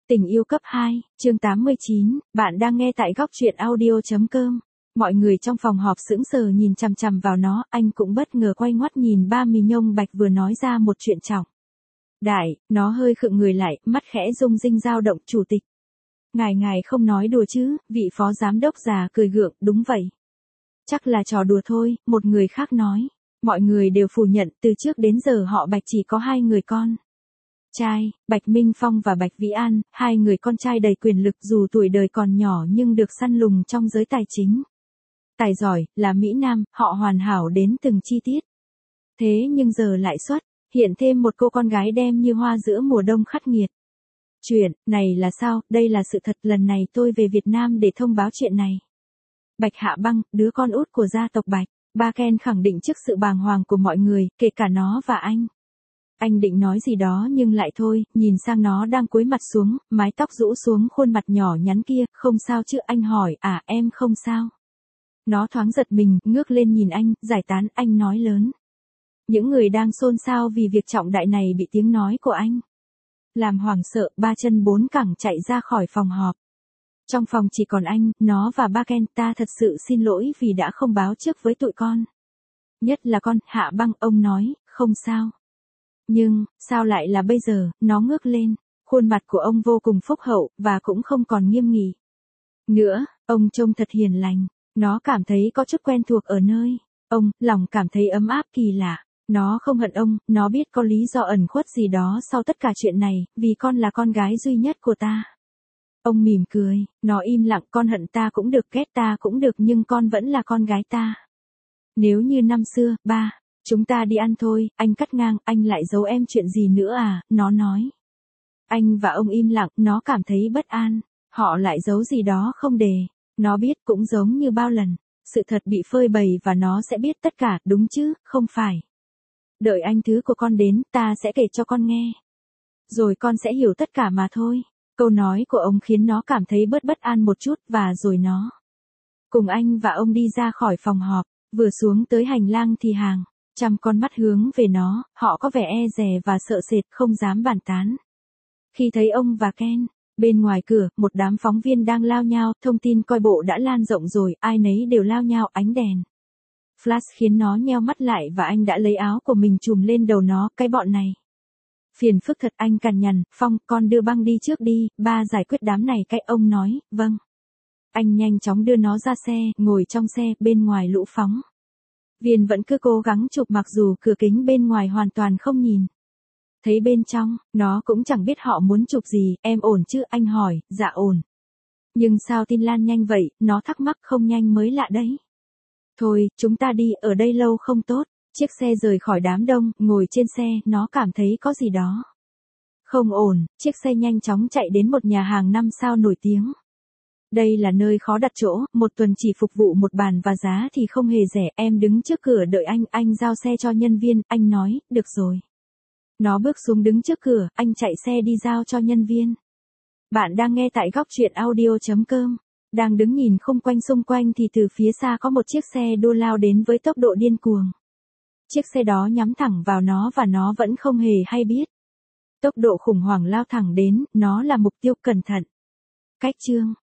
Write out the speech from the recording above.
Tình yêu cấp 2, chương 89, bạn đang nghe tại góc truyện audio.com. Mọi người trong phòng họp sững sờ nhìn chằm chằm vào nó, anh cũng bất ngờ quay ngoắt nhìn ba mì nhông bạch vừa nói ra một chuyện trọng đại, nó hơi khựng người lại, mắt khẽ rung rinh dao động. Chủ tịch. Ngài không nói đùa chứ, vị phó giám đốc già cười gượng, đúng vậy. Chắc là trò đùa thôi, một người khác nói. Mọi người đều phủ nhận, từ trước đến giờ họ Bạch chỉ có hai người con trai, Bạch Minh Phong và Bạch Vĩ An, hai người con trai đầy quyền lực dù tuổi đời còn nhỏ nhưng được săn lùng trong giới tài chính. Tài giỏi, là Mỹ Nam, họ hoàn hảo đến từng chi tiết. Thế nhưng giờ lại hiện thêm một cô con gái đem như hoa giữa mùa đông khắc nghiệt. Chuyện này là sao? Đây là sự thật. Lần này tôi về Việt Nam để thông báo chuyện này. Bạch Hạ Băng, đứa con út của gia tộc Bạch, ba Ken khẳng định trước sự bàng hoàng của mọi người, kể cả nó và anh. Anh định nói gì đó nhưng lại thôi, nhìn sang nó đang cúi mặt xuống, mái tóc rũ xuống khuôn mặt nhỏ nhắn kia. Không sao chứ? Anh hỏi. À, em không sao. Nó thoáng giật mình, ngước lên nhìn anh, giải tán. Anh nói lớn. Những người đang xôn xao vì việc trọng đại này bị tiếng nói của anh làm hoảng sợ, ba chân bốn cẳng chạy ra khỏi phòng họp. Trong phòng chỉ còn anh, nó và ba Ken. Ta thật sự xin lỗi vì đã không báo trước với tụi con. Nhất là con. Hạ Băng, ông nói, không sao. Nhưng, sao lại là bây giờ? Nó ngước lên. Khuôn mặt của ông vô cùng phúc hậu, và cũng không còn nghiêm nghị nữa. Ông trông thật hiền lành. Nó cảm thấy có chút quen thuộc ở nơi ông, lòng cảm thấy ấm áp kỳ lạ. Nó không hận ông, nó biết có lý do ẩn khuất gì đó sau tất cả chuyện này, vì con là con gái duy nhất của ta. Ông mỉm cười, nó im lặng. Con hận ta cũng được, ghét ta cũng được, nhưng con vẫn là con gái ta. Nếu như năm xưa, ba, chúng ta đi ăn thôi. Anh cắt ngang. Anh lại giấu em chuyện gì nữa à? Nó nói. Anh và ông im lặng, nó cảm thấy bất an. Họ lại giấu gì đó không để nó biết, cũng giống như bao lần. Sự thật bị phơi bày và nó sẽ biết tất cả, đúng chứ, không phải? Đợi anh thứ của con đến, ta sẽ kể cho con nghe. Rồi con sẽ hiểu tất cả mà thôi. Câu nói của ông khiến nó cảm thấy bất an một chút, và rồi nó cùng anh và ông đi ra khỏi phòng họp. Vừa xuống tới hành lang thì hàng trăm con mắt hướng về nó, họ có vẻ e dè và sợ sệt, không dám bàn tán. Khi thấy ông và Ken, bên ngoài cửa, một đám phóng viên đang lao nhao, thông tin coi bộ đã lan rộng rồi, ai nấy đều lao nhao. Ánh đèn flash khiến nó nheo mắt lại và anh đã lấy áo của mình trùm lên đầu nó. Cái bọn này phiền phức thật. Anh cằn nhằn. Phong, con đưa Băng đi trước đi, ba giải quyết đám này cái. Ông nói, vâng. Anh nhanh chóng đưa nó ra xe, ngồi trong xe. Bên ngoài lũ phóng viên vẫn cứ cố gắng chụp mặc dù cửa kính bên ngoài hoàn toàn không nhìn thấy bên trong. Nó cũng chẳng biết họ muốn chụp gì. Em ổn chứ? Anh hỏi. Dạ ổn. Nhưng sao tin lan nhanh vậy? Nó thắc mắc. Không nhanh mới lạ đấy. Thôi, chúng ta đi, ở đây lâu không tốt. Chiếc xe rời khỏi đám đông, ngồi trên xe, nó cảm thấy có gì đó không ổn. Chiếc xe nhanh chóng chạy đến một nhà hàng 5 sao nổi tiếng. Đây là nơi khó đặt chỗ, một tuần chỉ phục vụ một bàn và giá thì không hề rẻ. Em đứng trước cửa đợi anh giao xe cho nhân viên. Anh nói, được rồi. Nó bước xuống đứng trước cửa, anh chạy xe đi giao cho nhân viên. Bạn đang nghe tại góc truyện audio.com. Đang đứng nhìn xung quanh thì từ phía xa có một chiếc xe đua lao đến với tốc độ điên cuồng. Chiếc xe đó nhắm thẳng vào nó và nó vẫn không hề hay biết. Tốc độ khủng hoảng lao thẳng đến, nó là mục tiêu. Cẩn thận. Cách chương